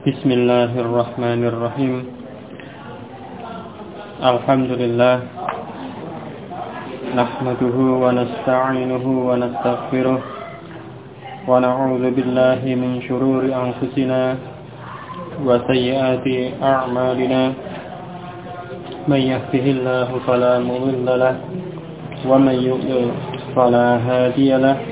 Bismillahirrahmanirrahim. Alhamdulillah. Nahmaduhu wa nasta'inuhu wa nastaghfiruh. Wa na'udzu billahi min shururi anfusina wa sayyiati a'malina. Man yahdihillahu fala mudilla lahu wa man yudlil fala hadiya lahu.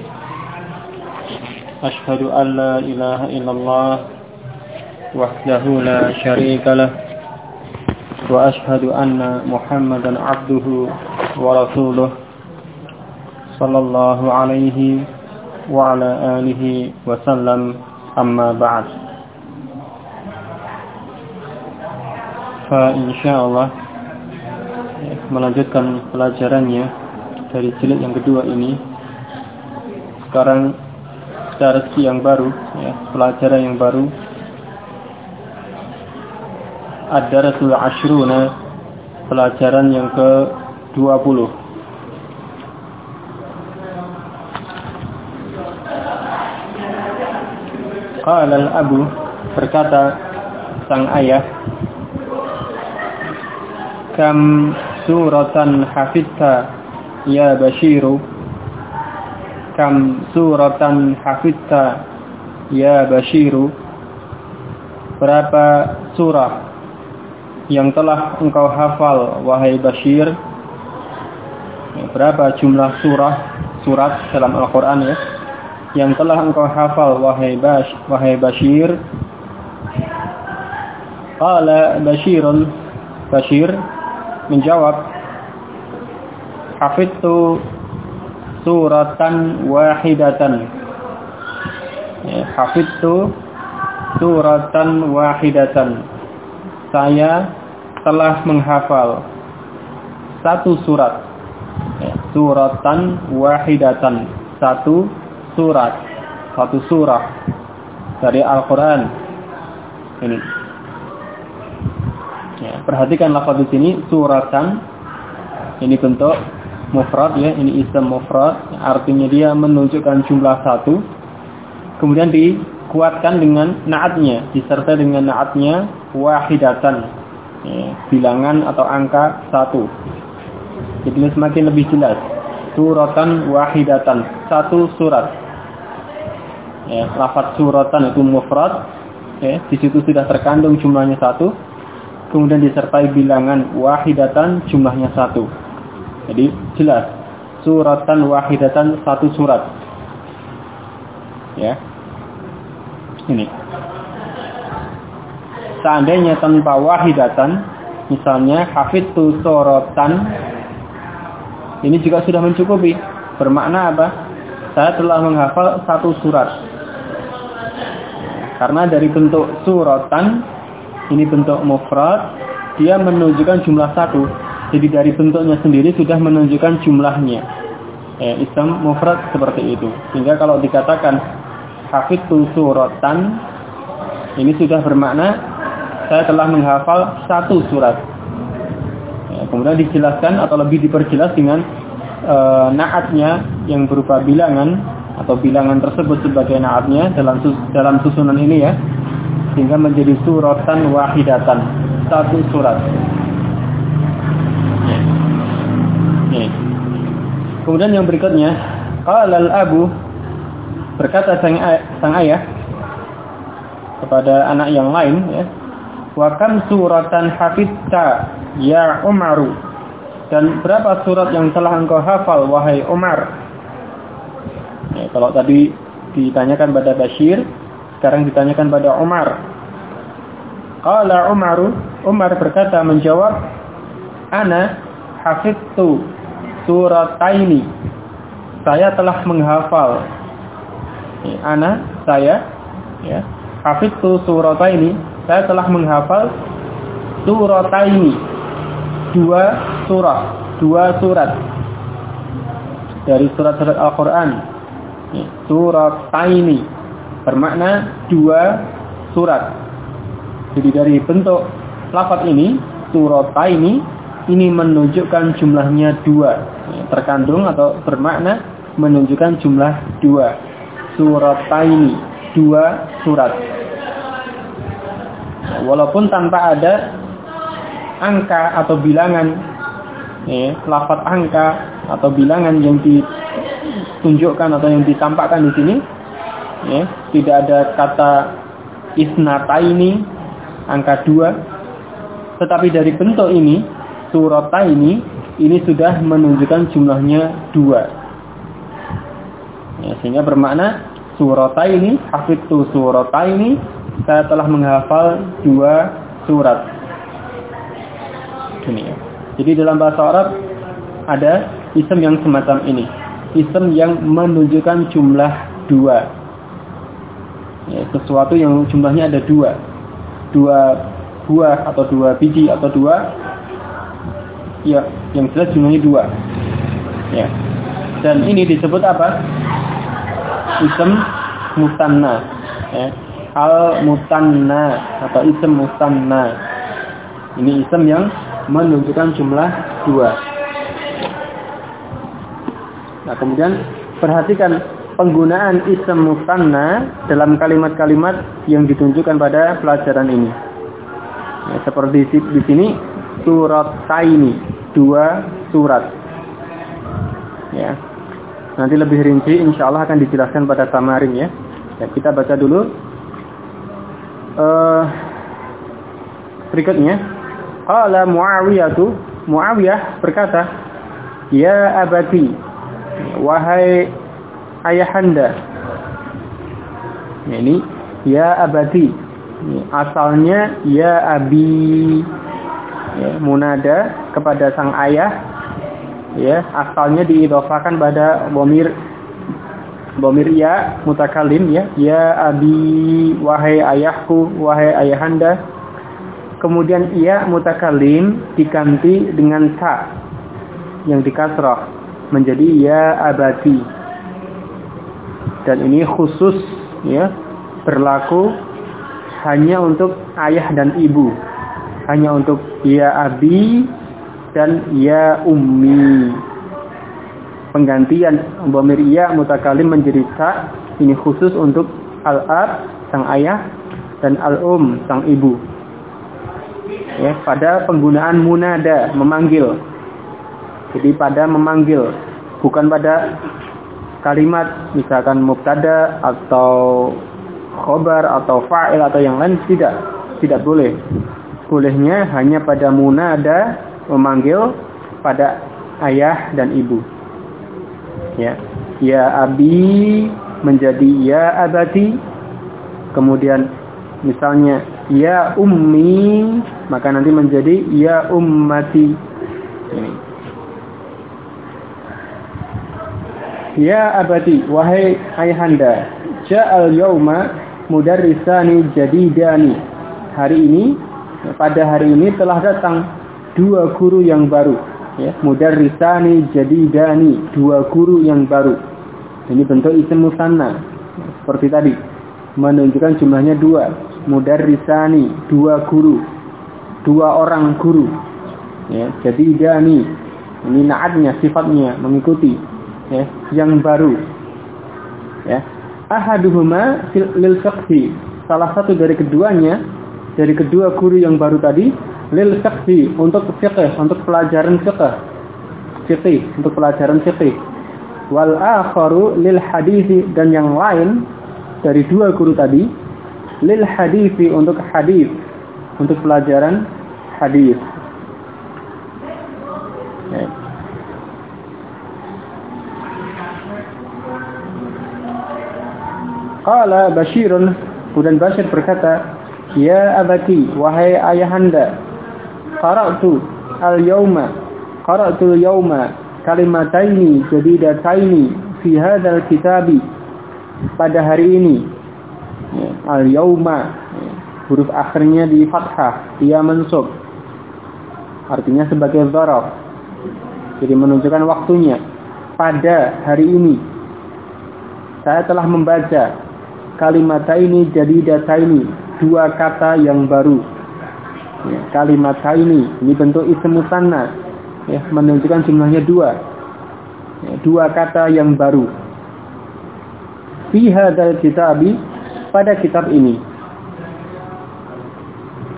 Ashhadu an la ilaha illallah wahdahu la syarika lah wa ashhadu anna Muhammadan abduhu wa rasuluh sallallahu alaihi wa ala alihi wa sallam, amma ba'd. Fa insyaallah melanjutkan pelajarannya dari jilid yang kedua ini. Sekarang secara yang baru, pelajaran yang baru, Ad-Darasul Ashruna, pelajaran yang ke-20. Qala al-abu, berkata sang ayah, kam suratan hafidta ya Bashiru, kam suratan hafidta ya Bashiru, berapa surah yang telah engkau hafal wahai Bashir? Berapa jumlah surat dalam Al-Quran yang telah engkau hafal wahai Bashir? Qala Bashir menjawab, hafidtu suratan wahidatan. Hafidtu suratan wahidatan. Saya telah menghafal satu surat. Suratan wahidatan, satu surat, satu surah dari Al-Quran. Ini. Perhatikan lafaz di sini, suratan. Ini bentuk mufrad, ini ism mufrad, artinya dia menunjukkan jumlah satu. Kemudian dikuatkan dengan na'atnya, disertai dengan na'atnya wahidatan, bilangan atau angka 1. Jadi semakin lebih jelas. Suratan wahidatan, satu surat. Lafaz suratan itu mufrad, di situ sudah terkandung jumlahnya 1. Kemudian disertai bilangan wahidatan, jumlahnya 1. Jadi jelas, suratan wahidatan, satu surat. Ini. Seandainya tanpa wahidatan, misalnya hafidtu suratan, ini juga sudah mencukupi. Bermakna apa? Saya telah menghafal satu surat. Karena dari bentuk suratan, ini bentuk mufrad, dia menunjukkan jumlah 1. Jadi dari bentuknya sendiri sudah menunjukkan jumlahnya. Ism mufrad seperti itu. Sehingga kalau dikatakan hafidtu suratan, ini sudah bermakna saya telah menghafal satu surat. Kemudian dijelaskan atau lebih diperjelas dengan na'atnya yang berupa bilangan atau bilangan tersebut sebagai na'atnya dalam susunan ini sehingga menjadi suratan wahidatan, satu surat. Kemudian yang berikutnya, qala al-abu, berkata sang ayah kepada anak yang lain, wa kam suratan hafidta ya Umaru, dan berapa surat yang telah engkau hafal wahai Umar? Kalau tadi ditanyakan pada Bashir, sekarang ditanyakan pada Umar. Qala Umaru, Umar berkata menjawab, ana hafidtu surataini, saya telah menghafal. Ana, saya, hafidtu surataini, saya telah menghafal surataini, dua surat dari surat-surat Al-Quran. Surataini bermakna dua surat. Jadi dari bentuk lafaz ini, surataini, ini menunjukkan jumlahnya 2, terkandung atau bermakna menunjukkan jumlah 2. Surataini, 2 surat. walaupun tanpa ada angka atau bilangan, lafaz angka atau bilangan yang ditunjukkan atau yang ditampakkan di sini, tidak ada kata isnataini, angka 2, tetapi dari bentuk ini, surataini, ini sudah menunjukkan jumlahnya 2. Sehingga bermakna surataini, hafidtu surataini, saya telah menghafal 2 surat. Ini ya. Jadi dalam bahasa Arab ada isim yang semacam ini, isim yang menunjukkan jumlah 2. Sesuatu yang jumlahnya ada 2 buah atau 2 biji atau 2, ya, yang jelas jumlahnya 2. Ya. Dan ini disebut apa? Isim musanna. Al-musanna atau isim musanna. Ini isim yang menunjukkan jumlah 2. Nah, kemudian perhatikan penggunaan isim musanna dalam kalimat-kalimat yang ditunjukkan pada pelajaran ini. Seperti di sini, surataini, 2 surat. Ya. Nanti lebih rinci insyaallah akan dijelaskan pada tamarin ya. Kita baca dulu. Berikutnya, qala Muawiyah berkata, ya abati, wahai ayahanda. Ini ya abati, asalnya ya abi, munada kepada sang ayah, asalnya diidhofakan pada dhamir ya mutakallim, ya abi, wahai ayahku, wahai ayahanda. Kemudian ya mutakallim diganti dengan ta yang dikasrah menjadi ya abati. Dan ini khusus berlaku hanya untuk ayah dan ibu. Hanya untuk ya abi dan ya ummi. Penggantian dhamir ya mutakallim menjadi ta ini khusus untuk al-ab sang ayah dan al-um sang ibu. Pada penggunaan munada, memanggil. Jadi pada memanggil, bukan pada kalimat misalkan mubtada atau khobar atau fa'il atau yang lain, tidak boleh. Bolehnya hanya pada munada, memanggil pada ayah dan ibu. Ya abi menjadi ya abati. Kemudian misalnya ya ummi, maka nanti menjadi ya ummati. Ini. Ya abati, wahai ayahanda, ja'al yauma mudarrisani jadidani. Pada hari ini telah datang 2 guru yang baru. Mudarrisani jadidani, 2 guru yang baru. Ini bentuk isim musanna. Seperti tadi, menunjukkan jumlahnya 2. Mudarrisani, 2 guru, 2 orang guru. Jadidani, ini na'atnya, sifatnya, mengikuti. Yang baru. Ahaduhuma lil fiqhi, salah satu dari keduanya, dari kedua guru yang baru tadi, lil fiqhi, untuk fiqh, untuk pelajaran fiqh, untuk pelajaran fiqh. Wal akharu lil hadithi, dan yang lain dari 2 guru tadi lil hadithi, untuk hadis, untuk pelajaran hadis. Qala Bashirun, kemudian Bashir berkata, ya abati, wahai ayahanda, qara'tu al-yawma kalimataini jadidataini fi hadzal kitabi, pada hari ini. Al-yawma, huruf akhirnya di fathah, dia mansub, artinya sebagai dzaraf, jadi menunjukkan waktunya. Pada hari ini saya telah membaca kalimataini jadidataini, 2 kata yang baru. Kalimataini, ini bentuk isim musanna, menunjukkan jumlahnya 2. 2 kata yang baru. Fi hadzal kitabi, pada kitab ini.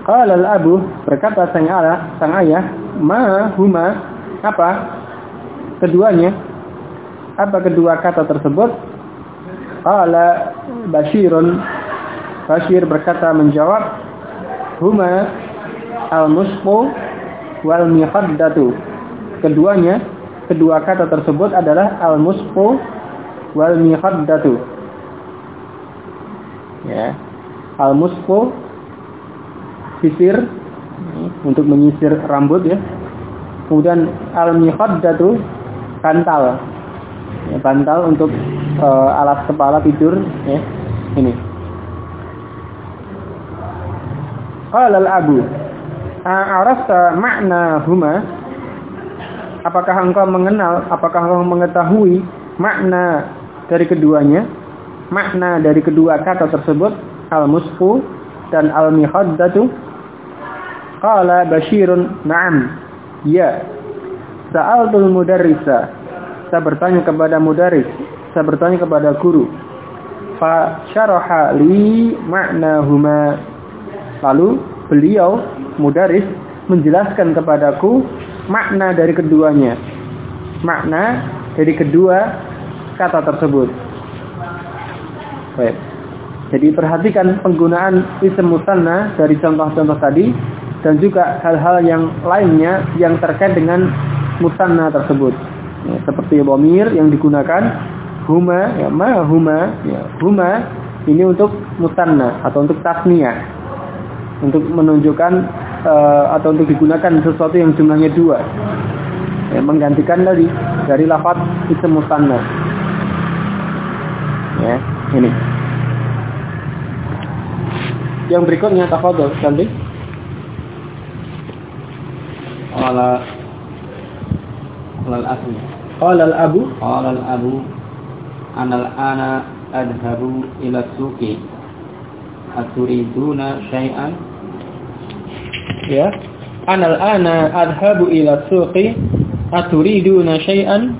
Qala al-abu, berkata sang ayah, ma huma, apa keduanya? Apa kedua kata tersebut? Qala Bashirun, Bashir berkata menjawab, huma al-musqu wal miqaddatu. Keduanya, kedua kata tersebut adalah al-musqu wal miqaddatu. Ya. Al-musqu sisir untuk menyisir rambut ya. Kemudian al-miqaddatu bantal. Ya, bantal untuk alas kepala tidur ya. Ini. Qala al-abu, a'arafta ma'na huma? Apakah engkau mengenal, apakah engkau mengetahui makna dari keduanya? Makna dari kedua kata tersebut, al-musqu dan al-miqaddatu? Qala Bashirun, na'am. Ya. Sa'altul mudarrisa. Saya bertanya kepada mudarris, saya bertanya kepada guru. Fa syaraha li ma'nahuma. Lalu beliau mudarris menjelaskan kepadaku makna dari keduanya. Makna dari kedua kata tersebut. Baik. Jadi perhatikan penggunaan isim musanna dari contoh-contoh tadi dan juga hal-hal yang lainnya yang terkait dengan musanna tersebut. Ya, seperti dhamir yang digunakan huma, ya ma huma, ya huma ini untuk musanna atau untuk tasniyah. Untuk menunjukkan atau untuk digunakan sesuatu yang jumlahnya dua. Ya, menggantikan dari lafaz isim musanna. Ya, ini. Yang berikutnya tafadhol, ganti. Qala al-abu ana adhabu ila suqi aturiduna syai'an. Ya, ana adhabu ila suqi aturiduna syai'an.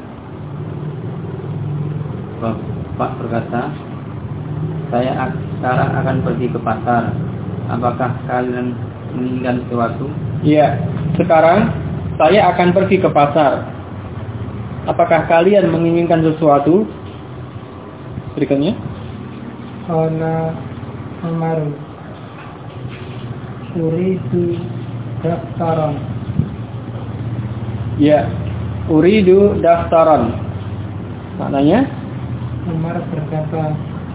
Pak berkata, saya sekarang akan pergi ke pasar. Apakah kalian menginginkan sesuatu? Iya, sekarang saya akan pergi ke pasar. Apakah kalian menginginkan sesuatu? Berikutnya. Ana amaru uridu daftaran. Ya, uridu daftaran. Maknanya? Umar berkata,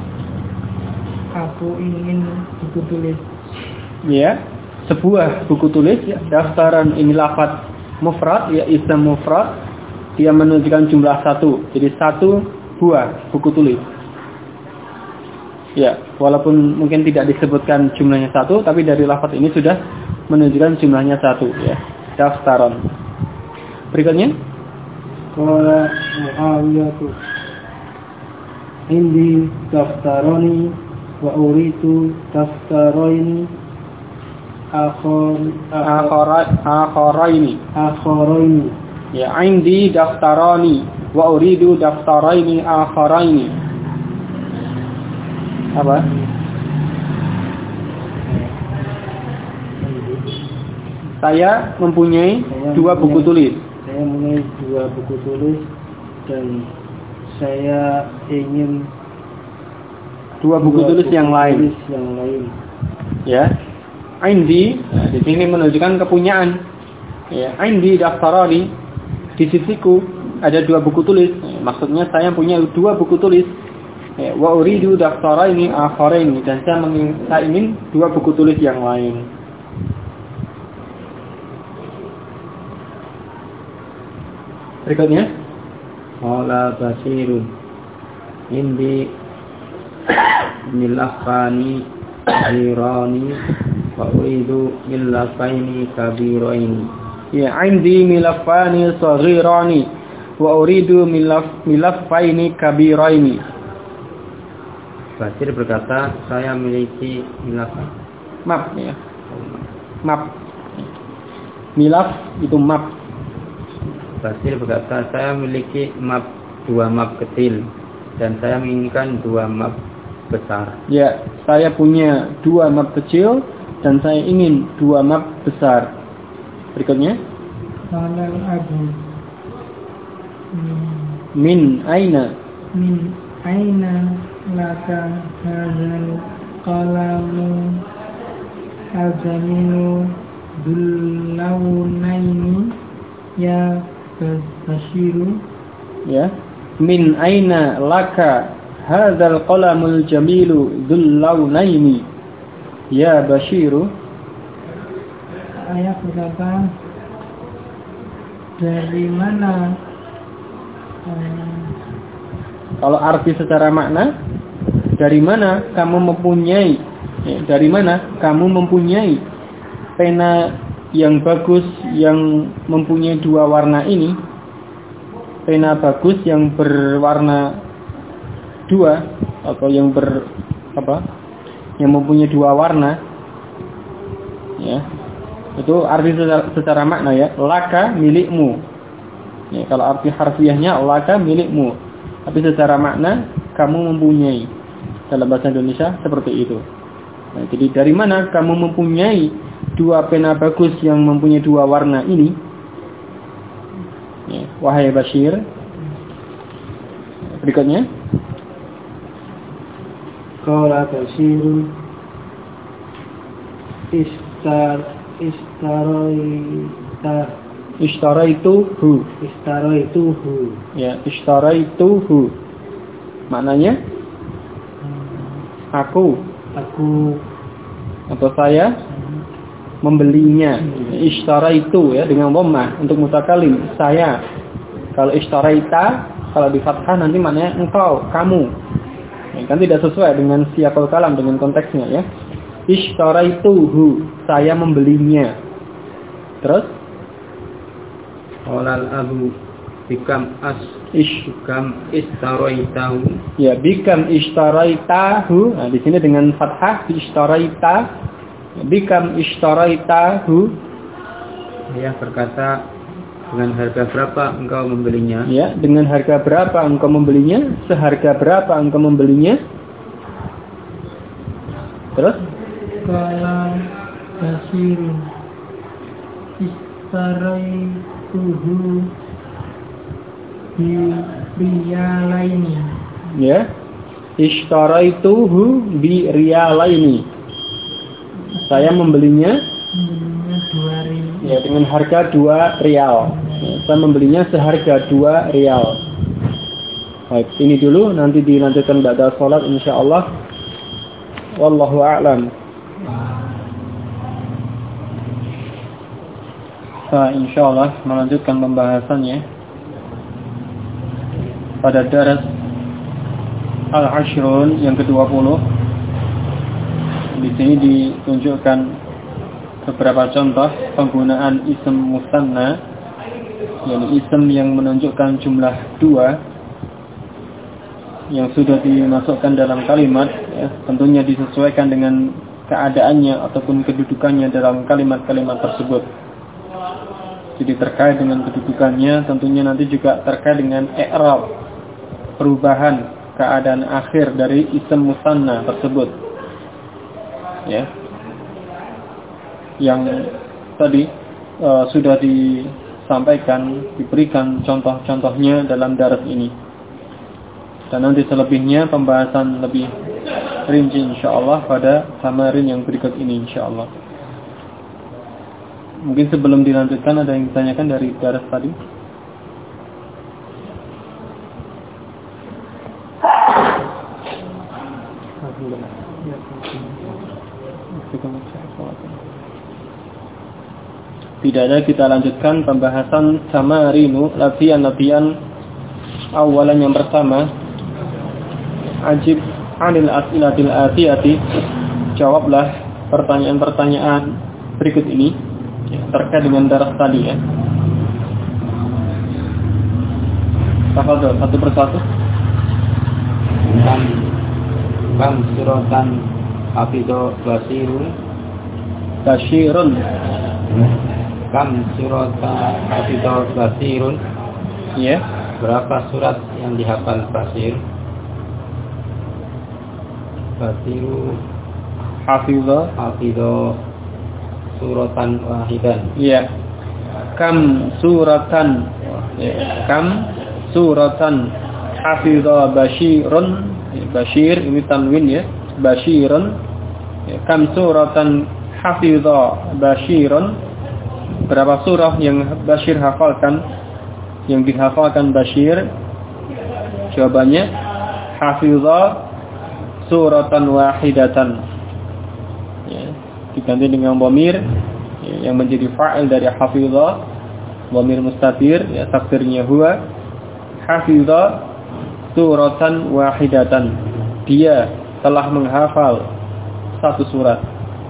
aku ingin buku tulis. Ya, sebuah buku tulis. Ya, daftaran ini lafaz mufrad, ya isim mufrad. Dia menunjukkan jumlah satu. Jadi satu buah buku tulis. Ya, walaupun mungkin tidak disebutkan jumlahnya satu, tapi dari lafaz ini sudah menunjukkan jumlahnya satu. Ya, daftaran. Berikutnya. Qala Muawiyah, indi daftarani wa uridu daftaraini akharaini. Ya, indi daftarani wa uridu daftaraini akharaini. Apa? Saya mempunyai dua buku tulis. Saya mempunyai dua buku tulis dan saya ingin dua buku tulis yang lain. Ya. Indi, di sini menunjukkan kepunyaan. Ya, indi daftarani, di sisiku ada dua buku tulis. Maksudnya saya punya dua buku tulis. Ya, wa uridu daftaraini akharaini, dan saya ingin dua buku tulis yang lain. Berikutnya. Qala Bashirun, indi milafani kabirani wa uridu milafaini kabiraini. Ya, indi milafani saghirani wa uridu milafaini kabiraini. Bashir berkata, saya memiliki milaf. Map ya. Map. Milaf itu map. Bashir berkata, saya memiliki dua map kecil dan saya menginginkan dua map besar. Ya, saya punya dua map kecil dan saya ingin 2 map besar. Berikutnya. Qala al-abu Min aina laka hadzal qalamu al-jamilu dullawnaini ya Bashiru. Ya. Min aina laka hadzal qalamul jamilu dullawnaini ya Bashiru. Ayat berkata, dari mana? Kalau arti secara makna, dari mana kamu mempunyai? Dari mana kamu mempunyai pena yang bagus yang mempunyai 2 warna ini? Pena bagus yang berwarna 2 atau yang yang mempunyai 2 warna. Ya. Itu arti secara makna ya. Laka milikmu. Ya, kalau arti harfiahnya laka milikmu. Tapi secara makna kamu mempunyai. Dalam bahasa Indonesia seperti itu. Nah, jadi dari mana kamu mempunyai 2 pena bagus yang mempunyai 2 warna ini? Ya, wahai Bashir. Berikutnya. Qala Bashirun Ishtaraituhu. Ya, ishtaraituhu. Maknanya aku atau saya membelinya. Ishtaraitu ya dengan dhammah untuk mutakalim, saya. Kalau ishtaraita, kalau di fathah nanti maknanya engkau, kamu. Ya, kan tidak sesuai dengan siyaqul kalam, dengan konteksnya ya. Ishtaraituhu, saya membelinya. Terus Qala al-abu bikam istaraitahu. Ya, bikam istaraitahu. Nah, di sini dengan fathah istaraita. Bikam istaraitahu. Ayah berkata, dengan harga berapa engkau membelinya? Ya, dengan harga berapa engkau membelinya? Seharga berapa engkau membelinya? Terus Qala Bashirun istaraituhu bi riyalaini. Ya. Ishtaraituhu bi riyalaini. Saya membelinya 2 rial. ya dengan harga 2 rial. Ya, saya membelinya seharga 2 rial. Baik, ini dulu, nanti dilanjutkan ba'da salat insyaallah. Wallahu a'lam. Nah, insyaallah melanjutkan pembahasannya pada daras Al-Ashrun yang ke-20. Di sini ditunjukkan beberapa contoh penggunaan ism musanna, yakni ism yang menunjukkan jumlah 2 yang sudah dimasukkan dalam kalimat ya, tentunya disesuaikan dengan keadaannya ataupun kedudukannya dalam kalimat-kalimat tersebut. Jadi terkait dengan kedudukannya, tentunya nanti juga terkait dengan i'rab, perubahan keadaan akhir dari ism musanna tersebut. Ya. Yang tadi sudah disampaikan, diberikan contoh-contohnya dalam daras ini. Dan nanti selebihnya pembahasan lebih rinci insyaallah pada samarin yang berikut ini insyaallah. Mungkin sebelum dilanjutkan ada yang ditanyakan dari daras tadi? Tidak ada, kita lanjutkan pembahasan samarinu, latihan-latihan awalan yang pertama. Ajib anil as'ilatil atiyati, jawablah pertanyaan-pertanyaan berikut ini ya, terkait dengan daras tadi ya. Tafadhol satu persatu. Kam suratan hafido Bashirun. Kam suratan hafido basirun. Ya. Berapa surat yang dihafal Basir? Basiru Hafido suratan wahidan. Ya. Kam suratan hafidha Bashirun. Bashir ini tanwin ya. Bashirun. Kam suratan hafidha Bashirun. Berapa surah yang Bashir hafalkan? Yang dihafalkan Bashir? Jawabannya hafidha suratan wahidatan. Ya, diganti dengan dhamir yang menjadi fa'il dari hafidha, dhamir mustatir, ya takdirnya huwa. Hafidha suratan wahidatan. Dia telah menghafal satu surat.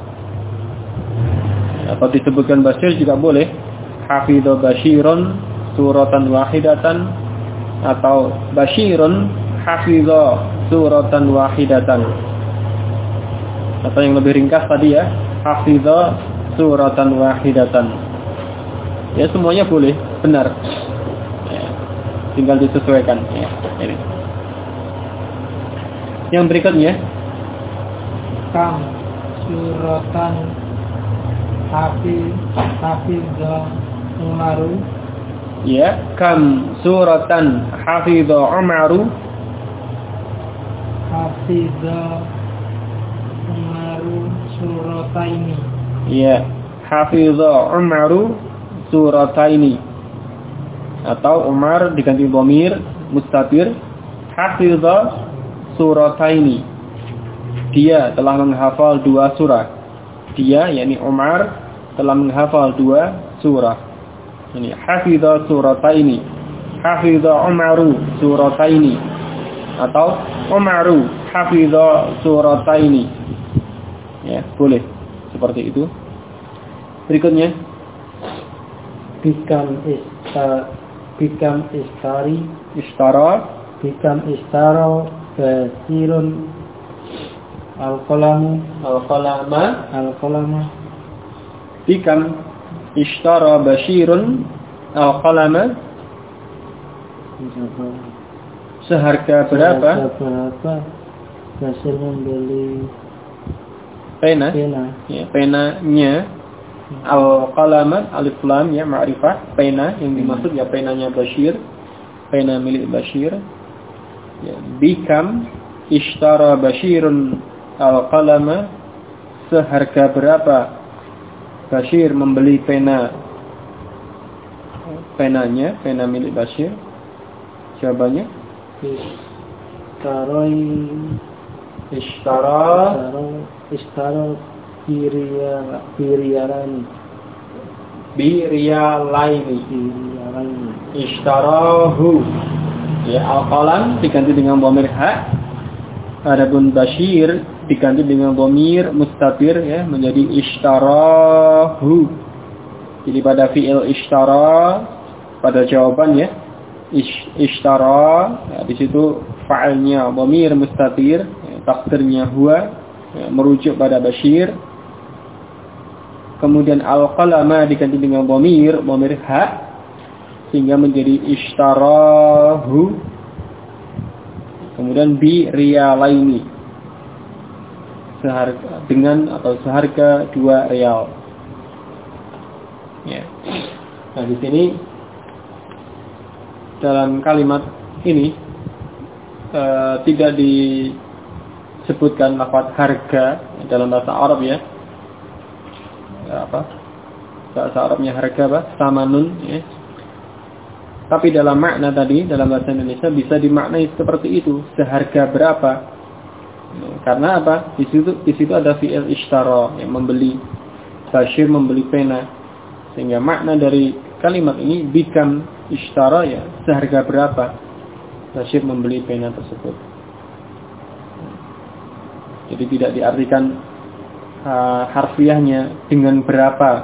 Atau disebutkan Bashir juga boleh. Hafidha Bashirun suratan wahidatan, atau Bashirun hafidha suratan wahidatan. Atau yang lebih ringkas tadi ya, hafidha suratan wahidatan. Ya, semuanya boleh, benar. Ya, tinggal disesuaikan. Ya, ini. Yang berikutnya, kam suratan hafidha Umaru. Ya, kam suratan hafidha Umaru. Hafidha Umaru surataini. Ya, hafidha Umaru surataini. Atau Umar diganti dhamir mustatir, hafidha surataini. Dia telah menghafal 2 surah. Dia, yakni Umar, telah menghafal 2 surah. Ini hafidha surataini. Hafidha Umaru surataini. Atau Umaru hafidha surataini. Ya, boleh seperti itu. Berikutnya, Bikam istara Bashirun al-qalama. Bikam ishtara Bashirun al-qalama. Seharga berapa Bashir membeli pena? Ya, penanya. Al-qalama, alif lam ya, ma'rifah, pena yang dimaksud ya penanya Bashir, pena milik Bashir. Ya, bikam ishtara Bashirun al-qalama. Seharga berapa Bashir membeli penanya, pena milik Bashir? Jawabannya Ishtara biriyalaini. Ishtarahu. Ya, al-qalam diganti dengan dhamir ha. Adapun Bashir diganti dengan dhamir mustatir ya, menjadi ishtarahu. Jadi pada fi'il ishtara, pada jawaban ya, ishtara, ya, di situ fa'ilnya dhamir mustatir, ya, takdirnya huwa, ya, merujuk pada Bashir. Kemudian al-qalama diganti dengan dhamir ha, sehingga menjadi ishtarahu. Kemudian bi riyalaini, seharga dengan atau seharga 2 rial. Ya. Nah, di sini dalam kalimat ini tidak disebutkan lafaz harga dalam bahasa Arab ya. Bahasa Arabnya harga samanun ya. Tapi dalam makna tadi, dalam bahasa Indonesia bisa dimaknai seperti itu, seharga berapa? Karena apa? Di situ ada fi'il ishtara yang membeli. Bashir membeli pena. Sehingga makna dari kalimat ini bikam ishtara ya, seharga berapa Bashir membeli pena tersebut. Jadi tidak diartikan harfiahnya dengan berapa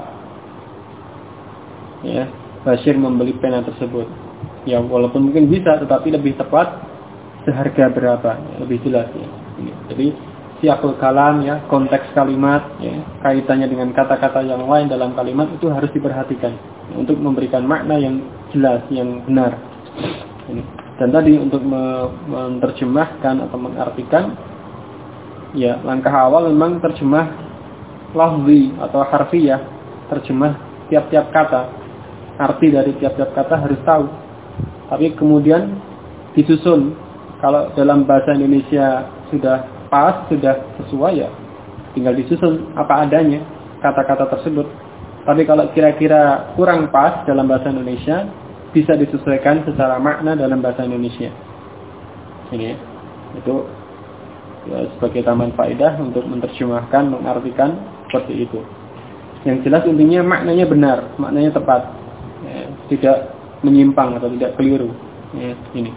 ya Bashir membeli pena tersebut. Ya walaupun mungkin bisa, tetapi lebih tepat seharga berapa, ya, lebih jelas ya. Jadi siapul kalam ya, konteks kalimat ya, kaitannya dengan kata-kata yang lain dalam kalimat itu harus diperhatikan ya, untuk memberikan makna yang jelas, yang benar. Dan tadi untuk menerjemahkan atau mengartikan ya, langkah awal memang terjemah lafzi atau harfiah terjemah tiap-tiap kata, arti dari tiap-tiap kata harus tahu. Tapi kemudian disusun. Kalau dalam bahasa Indonesia sudah pas, sudah sesuai, ya tinggal disusun apa adanya kata-kata tersebut. Tapi kalau kira-kira kurang pas dalam bahasa Indonesia, bisa disesuaikan secara makna dalam bahasa Indonesia. Ini itu ya, sebagai tambahan faedah untuk menerjemahkan, mengartikan seperti itu. Yang jelas intinya maknanya benar, maknanya tepat, ya, tidak menyimpang atau tidak keliru. Ya, ini.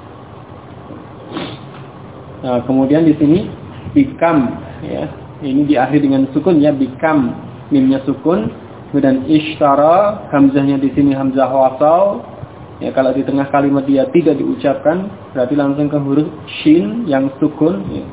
Nah, kemudian di sini bikam, ya, ini diakhiri dengan sukun, ya, bikam, mimnya sukun, kemudian ishtara, hamzahnya di sini hamzah wasal. Ya, kalau di tengah kalimat dia tidak diucapkan, berarti langsung ke huruf shin yang sukun, ya.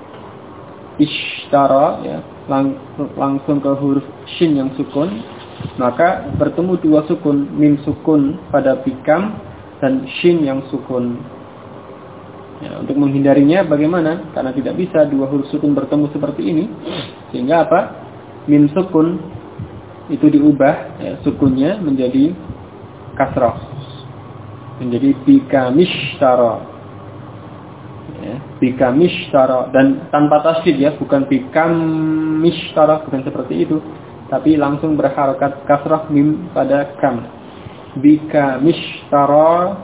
Ishtara, ya, langsung ke huruf shin yang sukun, maka bertemu dua sukun, mim sukun pada bikam dan shin yang sukun. Ya, untuk menghindarinya bagaimana? Karena tidak bisa dua huruf sukun bertemu seperti ini, sehingga apa? Mim sukun itu diubah, ya, sukunnya menjadi kasrah, menjadi bikamishtara, ya, bikamishtara, dan tanpa tasydid, ya, bukan bikamishtara, bukan seperti itu, tapi langsung berharakat kasrah mim pada kam, bikamishtara.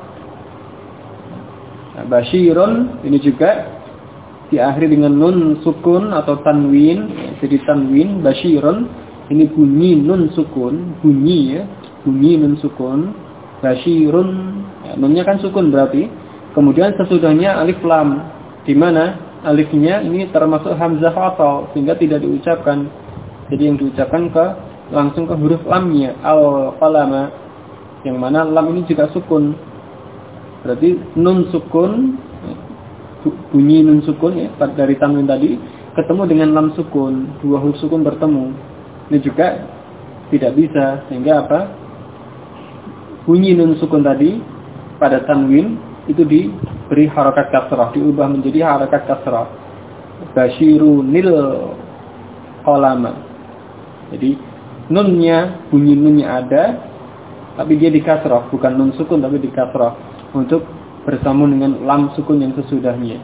Nah, basyirun ini juga diakhiri dengan nun sukun atau tanwin, ya, jadi tanwin basyirun ini bunyi nun sukun, bunyi, ya, bunyi nun sukun, basyirun, ya, nunnya kan sukun berarti. Kemudian sesudahnya alif lam, di mana alifnya ini termasuk hamzah wasal sehingga tidak diucapkan. Jadi yang diucapkan langsung ke huruf lamnya, al-qalama, yang mana lam ini juga sukun. Berarti nun sukun, bunyi nun sukun, ya, dari tanwin tadi ketemu dengan lam sukun, dua huruf sukun bertemu. Ini juga tidak bisa, sehingga apa? Bunyi nun sukun tadi pada tanwin itu diberi harakat kasrah, diubah menjadi harakat kasrah. Basyirunil qalama. Jadi nunnya, bunyi nunnya ada, tapi dia di kasrah, bukan nun sukun tapi di kasrah, untuk bersambung dengan lam sukun yang sesudahnya.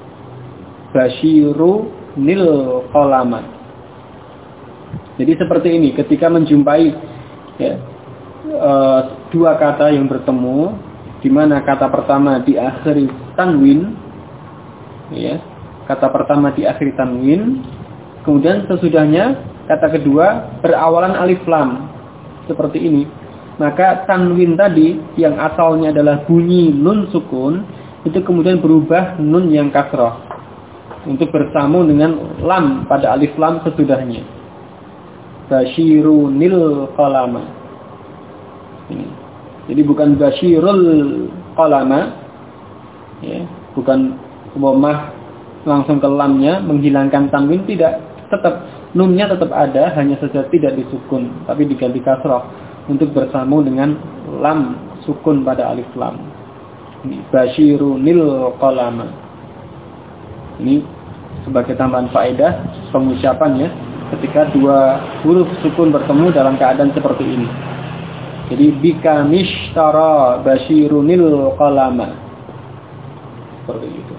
Basyirunil qalama. Jadi seperti ini, ketika menjumpai, ya, dua kata yang bertemu, di mana kata pertama diakhiri tanwin, ya, kata pertama diakhiri tanwin, kemudian sesudahnya kata kedua berawalan alif lam, seperti ini. Maka tanwin tadi yang asalnya adalah bunyi nun sukun, itu kemudian berubah nun yang kasrah untuk bersambung dengan lam pada alif lam sesudahnya. Basyirunil qalama. Ini. Jadi bukan basyirul qalama, ya, bukan dhammah langsung ke lamnya menghilangkan tanwin, tidak, tetap nunnya tetap ada, hanya saja tidak disukun tapi diganti kasrah untuk bersambung dengan lam sukun pada alif lam. Ini basyirunil qalama. Ini sebagai tambahan faedah pengucapannya ketika dua huruf sukun bertemu dalam keadaan seperti ini. Jadi bikamishtara basyirunil qalama. Seperti itu.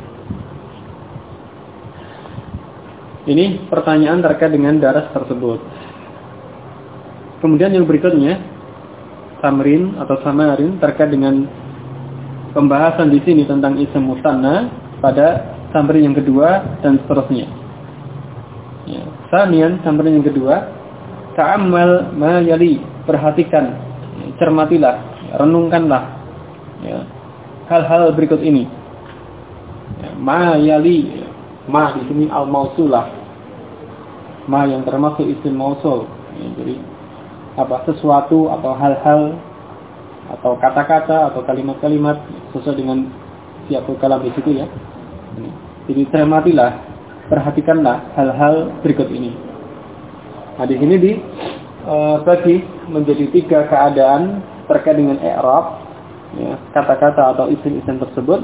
Ini pertanyaan terkait dengan daras tersebut. Kemudian yang berikutnya, tamrin atau samarin terkait dengan pembahasan di sini tentang isim musanna pada tamrin yang kedua dan seterusnya. Ya, sanian, tamrin yang kedua, ta'ammal ma yali, perhatikan, ya, cermatilah, renungkanlah, ya, hal-hal berikut ini. Ya, ma yali, ma di sini al-mausulah, ma yang termasuk isim mausul, ya, jadi apa, sesuatu atau hal-hal atau kata-kata atau kalimat-kalimat sesuai dengan siapul kalam di situ, ya. Jadi cermatilah, perhatikanlah hal-hal berikut ini. Nah, di sini dibagi menjadi tiga keadaan terkait dengan i'rab, ya, kata-kata atau isim-isim tersebut.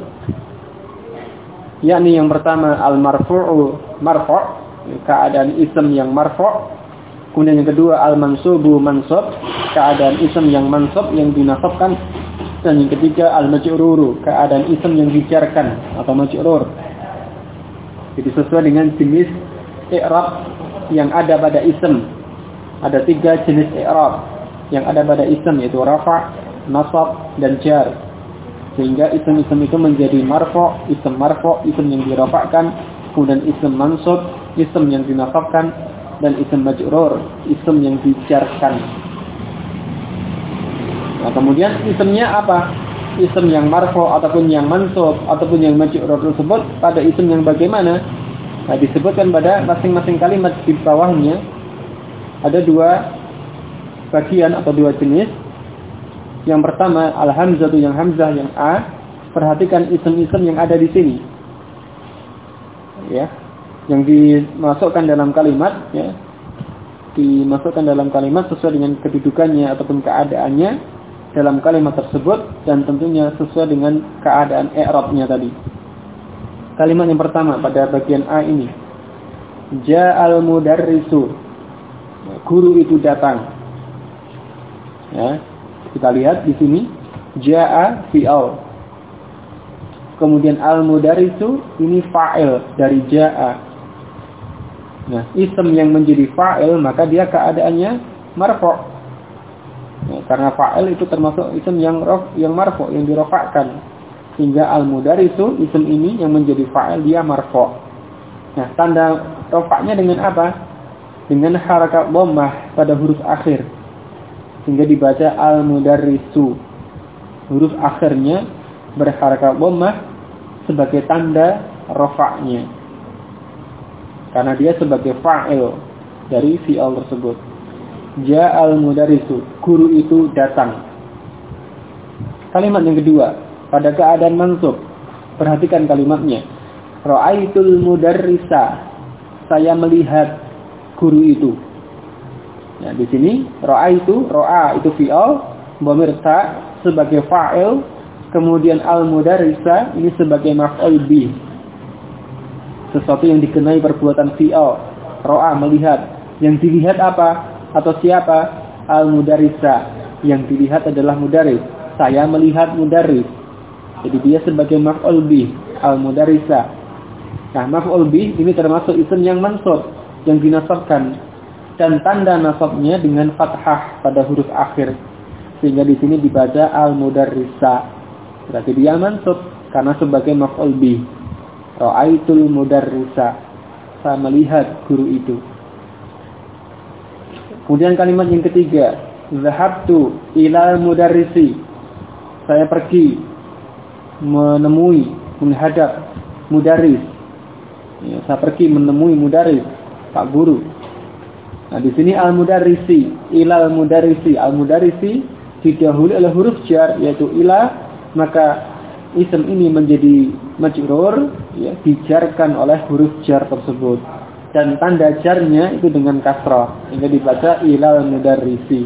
Yakni yang pertama al-marfu'u marfu', keadaan isim yang marfu', Kemudian yang kedua al-mansubu mansub, keadaan ism yang mansub yang dinasabkan. Dan yang ketiga al-majruru, keadaan ism yang dijarkan atau majrur. Jadi sesuai dengan jenis i'rab yang ada pada ism. Ada 3 jenis i'rab yang ada pada ism, yaitu rafa', nasab, dan jar. Sehingga ism-ism itu menjadi marfu', ism marfu', ism yang dirafa'kan, kemudian ism mansub, ism yang dinasabkan, dan ism majrur, ism yang dijarkan. Nah, kemudian ismnya apa? Ism yang marfu' ataupun yang mansub ataupun yang majrur tersebut pada ism yang bagaimana? Nah, disebutkan pada masing-masing kalimat di bawahnya ada 2 bagian atau 2 jenis. Yang pertama al-hamzatu, yang hamzah, yang a. Perhatikan ism-ism yang ada di sini. Ya. Yang dimasukkan dalam kalimat, ya. Dimasukkan dalam kalimat sesuai dengan kedudukannya ataupun keadaannya dalam kalimat tersebut, dan tentunya sesuai dengan keadaan i'rabnya tadi. Kalimat yang pertama pada bagian A ini, ja'al mudarrisu, guru itu datang. Ya, kita lihat di sini ja'a fi'al. Kemudian al-mudarrisu ini fa'il dari ja'a. Nah, ism yang menjadi fa'il maka dia keadaannya marfu'. Ya, karena fa'il itu termasuk ism yang marfu', yang dirafa'kan. Sehingga al-mudarrisu ism ini yang menjadi fa'il dia marfu'. Nah, tanda rafa'nya dengan apa? Dengan harakat dhammah pada huruf akhir. Sehingga dibaca al-mudarrisu. Huruf akhirnya berharakat dhammah sebagai tanda rafa'nya. Karena dia sebagai fa'il dari fi'al tersebut. Ja'al mudarrisu, guru itu datang. Kalimat yang kedua, pada keadaan mansub. Perhatikan kalimatnya. Ra'aitul mudarrisa, saya melihat guru itu. Nah, di sini ra'aitu, ra'a itu fi'al, dhamir ta sebagai fa'il, kemudian al-mudarrisa ini sebagai maf'ul bih. Sesuatu yang dikenai perbuatan fi'al. Ra'a melihat. Yang dilihat apa? Atau siapa? Al-mudarrisa. Yang dilihat adalah mudarris. Saya melihat mudarris. Jadi dia sebagai maf'ul bih, al-mudarrisa. Nah, maf'ul bih ini termasuk ism yang mansub, yang dinasabkan, dan tanda nasabnya dengan fathah pada huruf akhir. Sehingga di sini dibaca al-mudarrisa. Berarti dia mansub karena sebagai maf'ul bih. Ra'aitul mudarrisa, saya melihat guru itu. Kemudian kalimat yang ketiga, zahabtu ilal mudarrisi, saya pergi menemui, menghadap mudarris. Ya, saya pergi menemui mudarris, pak guru. Nah, di sini al-mudarrisi, ilal mudarrisi, al-mudarrisi didahului oleh huruf jar yaitu ila, maka ism ini menjadi majrur, ya, dijarkan oleh huruf jar tersebut. Dan tanda jarnya itu dengan kasrah, sehingga dibaca ilal mudarrisi.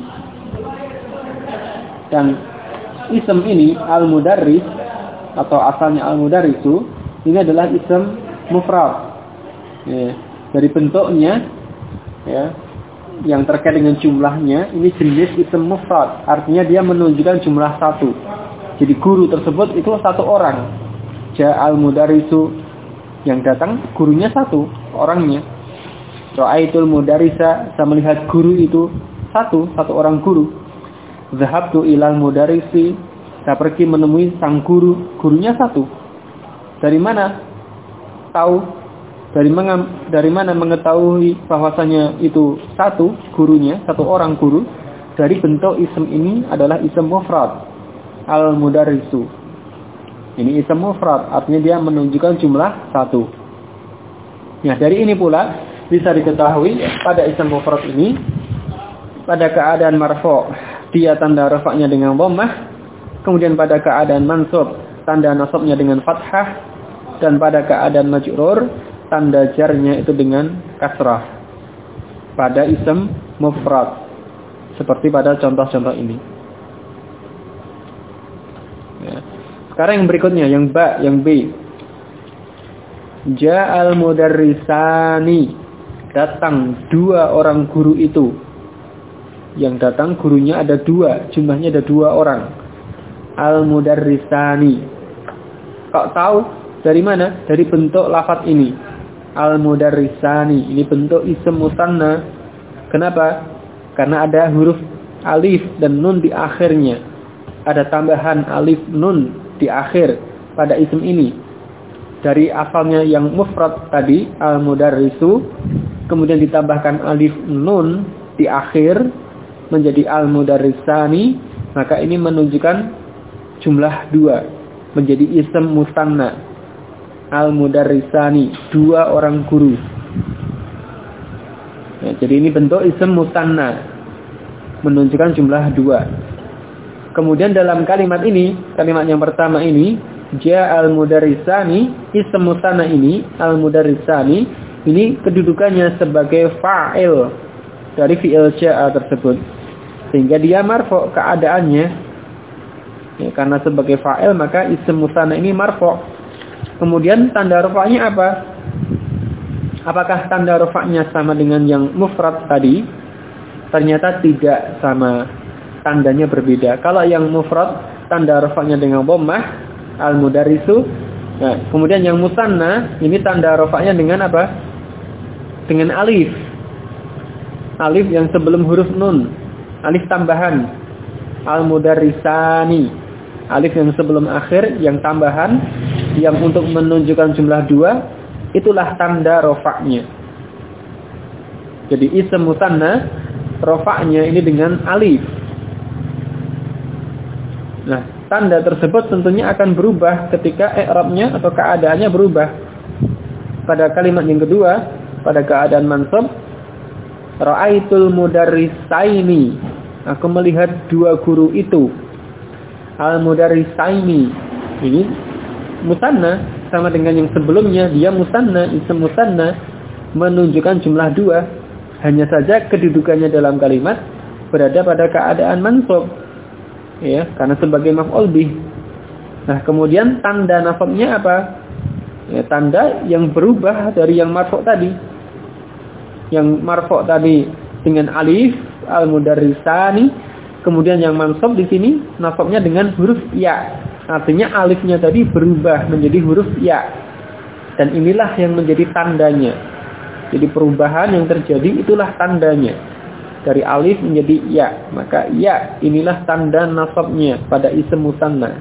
Dan ism ini al-mudarris atau asalnya al-mudarrisu ini adalah ism mufrad. Ya, dari bentuknya, ya, yang terkait dengan jumlahnya ini jenis ism mufrad, artinya dia menunjukkan jumlah 1. Jadi guru tersebut itu 1 orang. Ja'al mudarrisu, yang datang gurunya 1 orangnya. Ra'aitul mudarrisa, saya melihat guru itu 1 orang guru. Zahabtu ilal mudarrisi, saya pergi menemui sang guru, gurunya 1. Dari mana tahu? Dari mana mengetahui bahwasanya itu 1 gurunya, 1 orang guru? Dari bentuk ism ini adalah ism mufrad, al-mudarrisu. Ini ism mufrad, artinya dia menunjukkan jumlah 1. Nah, dari ini pula bisa diketahui pada ism mufrad ini pada keadaan marfu' dia tanda rafa'nya dengan dhammah, kemudian pada keadaan mansub tanda nasabnya dengan fathah, dan pada keadaan majrur tanda jarnya itu dengan kasrah pada ism mufrad seperti pada contoh-contoh ini. Ya. Sekarang yang berikutnya, yang B. Ja'al mudarrisani, datang 2 orang guru itu. Yang datang gurunya ada 2, jumlahnya ada 2 orang. Al-mudarrisani. Kok tahu dari mana? Dari bentuk lafaz ini. Al-mudarrisani. Ini bentuk isim musanna. Kenapa? Karena ada huruf alif dan nun di akhirnya. Ada tambahan alif nun di akhir pada isim ini. Dari asalnya yang mufrad tadi, al-mudarrisu, kemudian ditambahkan alif nun di akhir menjadi al-mudarrisani, maka ini menunjukkan jumlah 2, menjadi isim musanna. Al-mudarrisani, 2 orang guru. Ya, jadi ini bentuk isim musanna, menunjukkan jumlah 2. Kemudian dalam kalimat ini, kalimat yang pertama ini, Ja'al mudarrisani, isim musanna ini, al-mudarrisani, ini kedudukannya sebagai fa'il dari fi'il ja'a tersebut. Sehingga dia marfu' keadaannya. Ya, karena sebagai fa'il maka isim musanna ini marfu'. Kemudian tanda rafa'nya apa? Apakah tanda rafa'nya sama dengan yang mufrad tadi? Ternyata tidak sama. Tandanya berbeda. Kalau yang mufrad tanda rafa'nya dengan dhammah, al-mudarrisu. Nah, kemudian yang musanna ini tanda rafa'nya dengan apa? Dengan alif. Alif yang sebelum huruf nun. Alif tambahan. Al-mudarrisani. Alif yang sebelum akhir yang tambahan yang untuk menunjukkan jumlah 2, itulah tanda rafa'nya. Jadi isim musanna rafa'nya ini dengan alif. Nah, tanda tersebut tentunya akan berubah ketika i'rabnya atau keadaannya berubah. Pada kalimat yang kedua, pada keadaan mansub, ra'aitul mudarrisaini. Aku melihat 2 guru itu. Al-mudarrisaini. Ini musanna sama dengan yang sebelumnya, dia musanna, isim musanna menunjukkan jumlah 2. Hanya saja kedudukannya dalam kalimat berada pada keadaan mansub. Ya, karena sebagai maf'ul bih. Nah, kemudian tanda nasabnya apa? Ya, tanda yang berubah dari yang marfu' tadi. Yang marfu' tadi dengan alif, al-mudarrisani, kemudian yang mansub di sini nasabnya dengan huruf ya. Artinya alifnya tadi berubah menjadi huruf ya. Dan inilah yang menjadi tandanya. Jadi perubahan yang terjadi itulah tandanya. Dari alif menjadi ya, maka ya inilah tanda nasabnya pada isim musanna.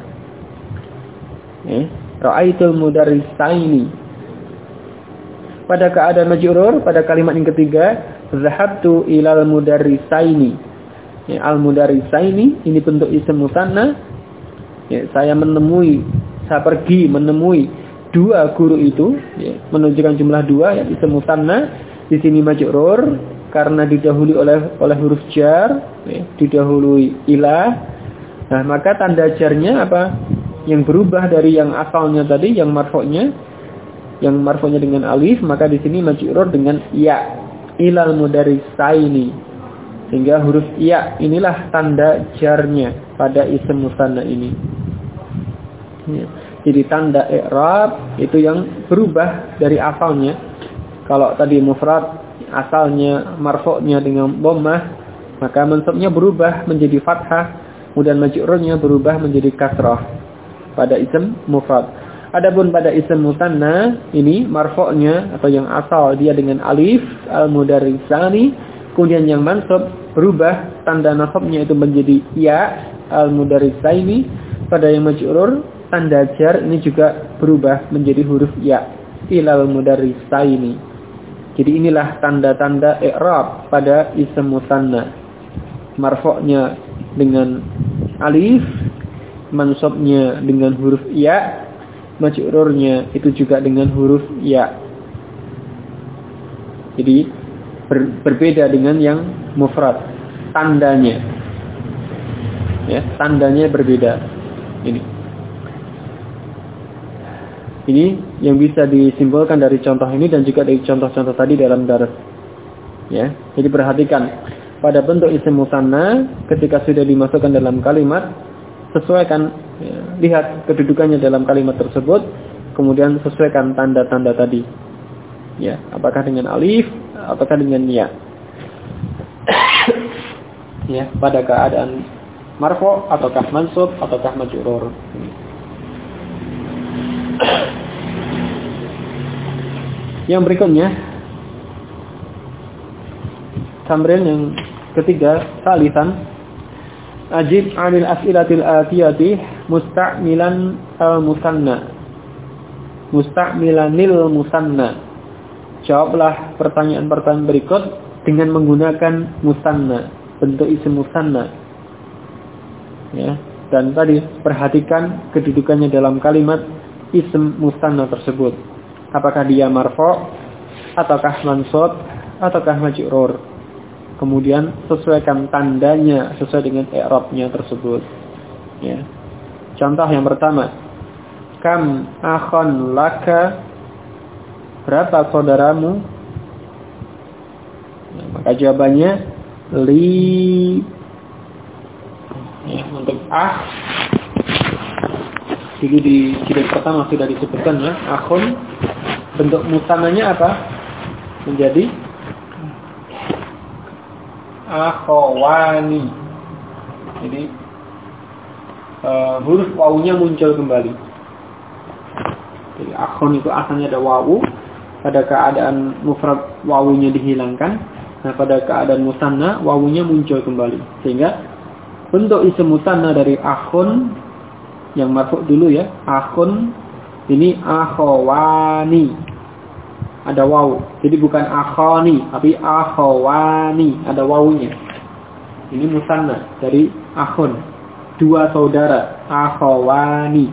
Ra'aitul mudarrisaini. Pada keadaan majrur, pada kalimat yang ketiga, zahabtu ilal mudarrisaini. Al-mudarrisaini ini bentuk isim musanna. Saya pergi menemui 2 guru itu, menunjukkan jumlah 2, ya, isim musanna. Di sini majrur karena didahului oleh huruf jar, didahului ilah. Nah, maka tanda jarnya apa? Yang berubah dari yang asalnya tadi, yang marfu'nya dengan alif, maka di sini majrur dengan ya, ilal mudarrisaini. Sehingga huruf ya inilah tanda jarnya pada isim musanna ini. Ya. Jadi tanda i'rab itu yang berubah dari asalnya. Kalau tadi mufrad asalnya marfu'nya dengan dhammah, maka mansubnya berubah menjadi fathah, kemudian majrurnya berubah menjadi kasrah pada isim mufrad. Adapun pada isim musanna ini marfu'nya atau yang asal dia dengan alif, al-mudarrisani, kemudian yang mansub berubah tanda nasabnya itu menjadi ya, al-mudarrisaini. Pada yang majrur tanda jar ini juga berubah menjadi huruf ya, ilal mudarrisaini. Jadi inilah tanda-tanda i'rab pada isim musanna. Marfu'nya dengan alif, mansubnya dengan huruf ya, majrurnya itu juga dengan huruf ya. Jadi berbeda dengan yang mufrad. Tandanya. Ya, tandanya berbeda. Ini yang bisa disimpulkan dari contoh ini dan juga dari contoh-contoh tadi dalam daras. Ya, jadi perhatikan pada bentuk isim musanna ketika sudah dimasukkan dalam kalimat, sesuaikan, ya, lihat kedudukannya dalam kalimat tersebut, kemudian sesuaikan tanda-tanda tadi. Ya, apakah dengan alif ataukah dengan ya. Ya, pada keadaan marfu ataukah mansub ataukah majrur. Yang berikutnya tamrin yang ketiga, salisan ajib 'anil as'ilatil atiyati musta'milan al-musanna. Musta'milanil musanna. Jawablah pertanyaan-pertanyaan berikut dengan menggunakan musanna, bentuk isim musanna. Ya, dan tadi perhatikan kedudukannya dalam kalimat isim musanna tersebut. Apakah dia marfu' ataukah mansub ataukah majrur. Kemudian sesuaikan tandanya sesuai dengan i'rabnya tersebut. Ya. Contoh yang pertama, kam akhon laka, berapa saudaramu? Nah, maka jawabannya li. Ya, untuk dulu di jilid pertama sudah disebutkan ya, akhun bentuk musananya apa? Menjadi akhawani. Jadi huruf wawunya muncul kembali. Jadi akhun itu asalnya ada wawu, pada keadaan mufrad wawunya dihilangkan. Nah, pada keadaan musanna wawunya muncul kembali. Sehingga bentuk isim musanna dari akhun yang marfu' dulu ya, akhun ini akhawani. Ada wawu. Jadi bukan akhani, tapi akhawani, ada wawunya. Ini musanna dari akhun. Dua saudara, akhawani.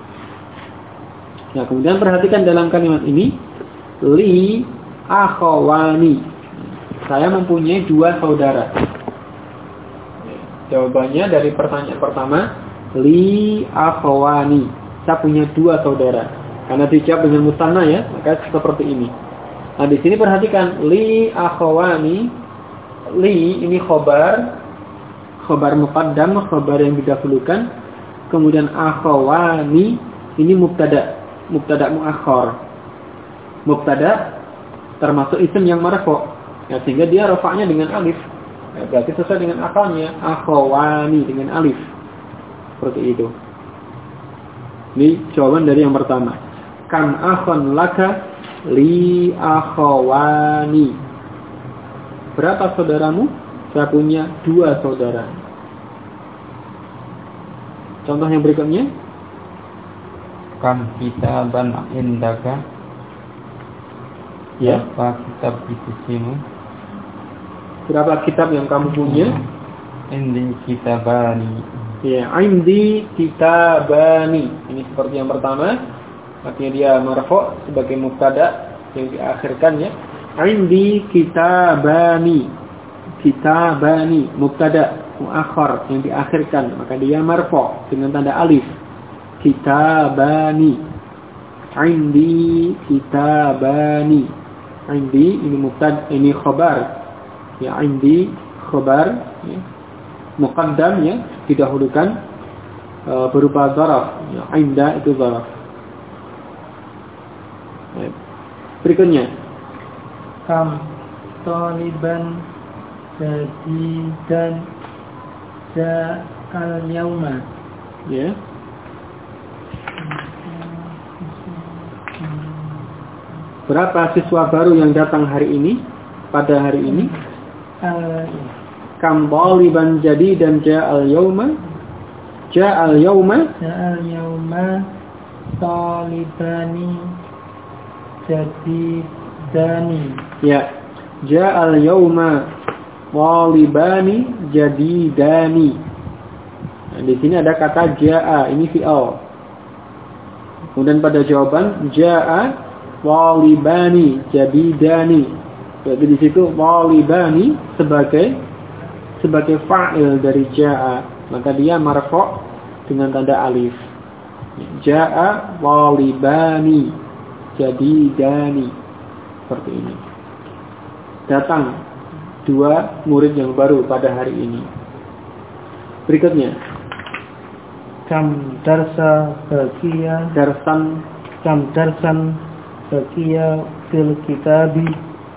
Nah, kemudian perhatikan dalam kalimat ini, li akhawani. Saya mempunyai dua saudara. Jawabannya dari pertanyaan pertama, li akhawani. Saya punya dua saudara. Karena dijawab dengan musanna ya, maka seperti ini. Nah, di sini perhatikan li akhawani. Li ini khobar muqaddam, khobar yang didahulukan. Kemudian akhawani ini mubtada muakhar. Mubtada termasuk isim yang marfu'. Ya, sehingga dia rafa'nya dengan alif. Ya, berarti sesuai dengan akalnya, akhawani dengan alif. Seperti itu. Ini jawaban dari yang pertama. Kam akhon laka li akhawani. Berapa saudaramu? Saya punya dua saudara. Contoh yang berikutnya. Kam kitaban indaka. Ya. Berapa kitab di sisimu? Berapa kitab yang kamu punya? Indi kitabani. Ya, indi kitabani. Ini seperti yang pertama. Artinya dia marfu' sebagai mubtada yang diakhirkan ya. Indi kitabani. Kitabani mubtada muakhar yang diakhirkan, maka dia marfu' dengan tanda alif. Kitabani. Indi kitabani. Indi ini mubtada, ini khabar. Ya, indi khabar ya. Muqaddam ya, didahulukan berupa zaraf. Ya, inda itu zaraf. Ya. Berikutnya, kam taliban jadidan ja'al yauma. ya. Berapa siswa baru yang datang hari ini? Pada hari ini? Kam taliban jadidan ja'al yauma. Ja'al yauma. Ja'al yauma talibani jadidani. Ya. Ja'al yauma talibani jadidani. Nah, di sini ada kata ja'a, ini fi'al. Kemudian pada jawaban ja'a talibani jadidani. Jadi di situ talibani sebagai fa'il dari ja'a, maka dia marfu' dengan tanda alif. Ja'a talibani jadidani. Seperti ini. Datang dua murid yang baru pada hari ini. Berikutnya, kam darsa baqiya darsan kam darsan baqiya fil kitabi.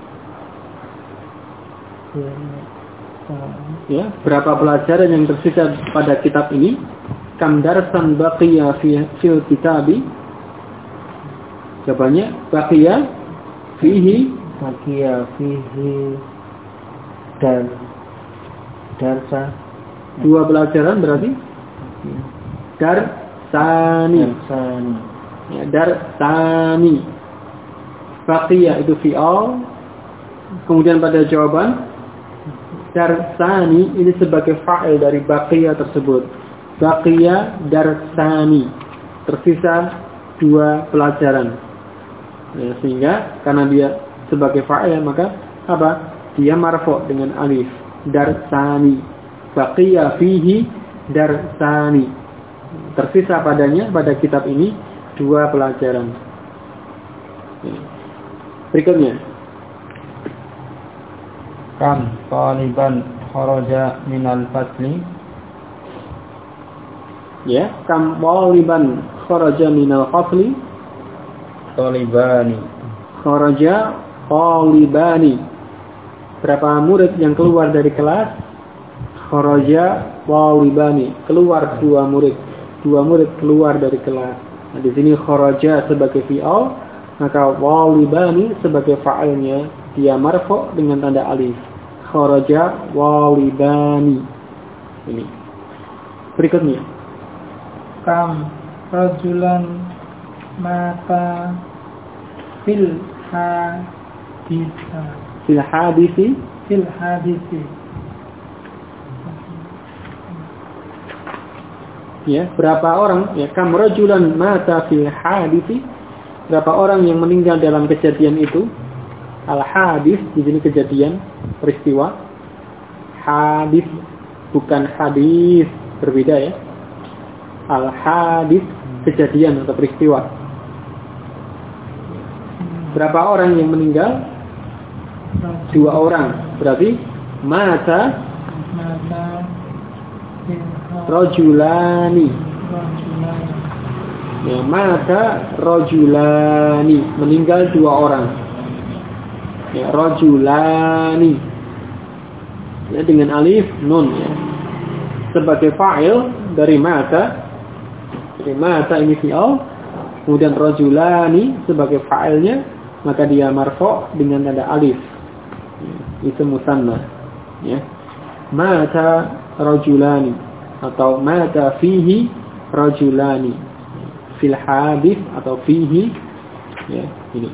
Ya, berapa pelajaran yang tersisa pada kitab ini? Kam darsan baqiya fil kitabi? Jawabannya baqiya fihi darsa. 2 pelajaran berarti darsani. Ya, darsani. Baqiya itu fi'al. Kemudian pada jawaban darsani ini sebagai fa'il dari baqiya tersebut. Baqiya darsani. Tersisa 2 pelajaran. Ya, sehingga karena dia sebagai fa'il maka apa? Dia marfu' dengan alif. Darsani. Baqiya fihi darsani. Tersisa padanya pada kitab ini 2 pelajaran. Ya. Berikutnya. Kam taliban kharaja minal fasli. Ya, kam taliban kharaja minal fasli. Talibani. Kharaja talibani. Berapa murid yang keluar dari kelas? Kharaja talibani. Keluar 2 murid. 2 murid keluar dari kelas. Nah, di sini kharaja sebagai fi'al, maka talibani sebagai fa'ilnya dia marfu' dengan tanda alif. Kharaja talibani. Ini. Berikutnya. Kam rajulan mata fil hadisi. Ya, berapa orang? Ya, kam rajulan mata fil hadisi. Berapa orang yang meninggal dalam kejadian itu? Al-hadis di sini kejadian, peristiwa. Hadis bukan hadis, berbeda ya. Al-hadis kejadian atau peristiwa. Berapa orang yang meninggal? 2 orang. Berarti mata rajulani. Ya, mata rajulani, meninggal 2 orang. Ya, rajulani. Ya, dengan alif nun ya. Sebagai fa'il dari mata. Dari mata ini fi'al. Kemudian rajulani sebagai fa'ilnya, maka dia marfu' dengan tanda alif. Ya, itu musanna. Ya. Mata rajulani atau mata fihi rajulani. Fil hadis atau fihi. Ya, ini.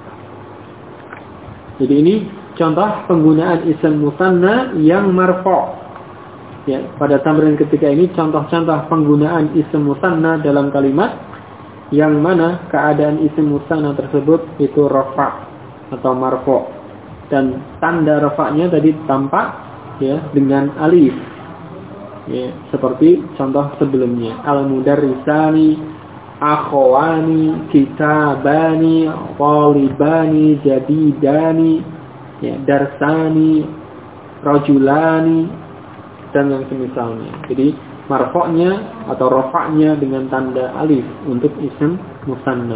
Jadi ini contoh penggunaan ism musanna yang marfu'. Ya, pada tamrin ketiga ini contoh-contoh penggunaan ism musanna dalam kalimat yang mana keadaan ism musanna tersebut itu rafa' atau marfu'. Dan tanda rafa'nya tadi tampak ya dengan alif. Ya, seperti contoh sebelumnya. Al-mudarrisani, akhwani, kitabani, talibani, jadidani, ya, darsani, rajulani, dan yang semisalnya. Jadi marfu'nya atau rafa'nya dengan tanda alif untuk ism musanna.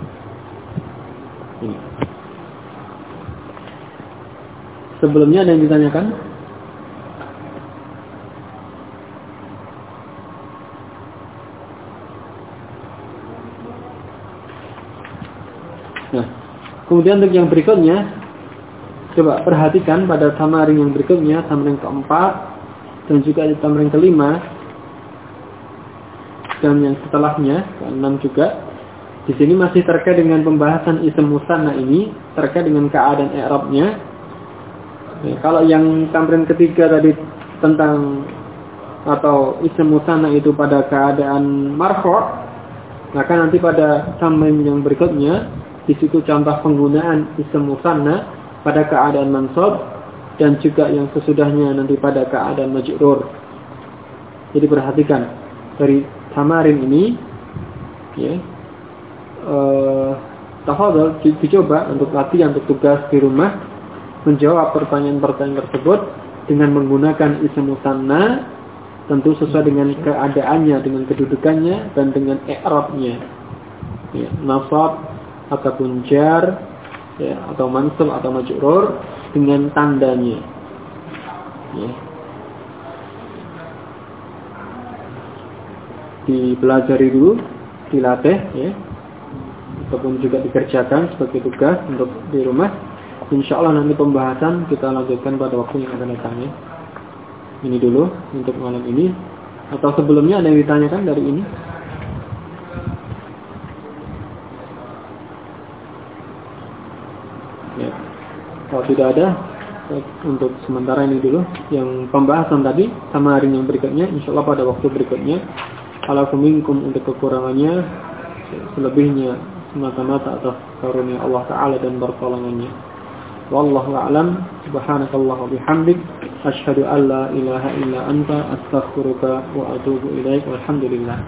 Ini. Sebelumnya ada yang ditanyakan? Nah, kemudian untuk yang berikutnya, coba perhatikan pada tamarin yang berikutnya, tamarin keempat dan juga di tamarin kelima dan yang setelahnya keenam juga. Di sini masih terkait dengan pembahasan ism musanna ini, terkait dengan keadaan i'rabnya. Ya, kalau yang tamarin ketiga tadi tentang atau ism musanna itu pada keadaan marfu', maka nanti pada tamarin yang berikutnya di situ contoh penggunaan ism musanna pada keadaan mansub dan juga yang sesudahnya nanti pada keadaan majrur. Jadi perhatikan dari tamarin ini, ya, tafadhol dicoba untuk latihan untuk tugas di rumah menjawab pertanyaan-pertanyaan tersebut dengan menggunakan ism musanna, tentu sesuai dengan keadaannya, dengan kedudukannya dan dengan i'rabnya. Ya, nasab, ataupun jar, ya, atau mansub atau majrur dengan tandanya. Ya. Dipelajari dulu, dilatih, ya, ataupun juga dikerjakan sebagai tugas untuk di rumah. Insya Allah nanti pembahasan kita lanjutkan pada waktu yang akan datang, ya. Ini dulu untuk malam ini. Atau sebelumnya ada yang ditanyakan dari ini? Ya. Kalau tidak ada, untuk sementara ini dulu yang pembahasan tadi, sama hari yang berikutnya. Insya Allah pada waktu berikutnya. Alakum minkum untuk kekurangannya, selebihnya semata-mata atas karunia Allah Ta'ala dan pertolongannya. Wallahu a'lam. Subhanakallah wa bihamdik, asyhadu an la ilaha illa anta, astaghfiruka wa atubu ilaik. Walhamdulillah.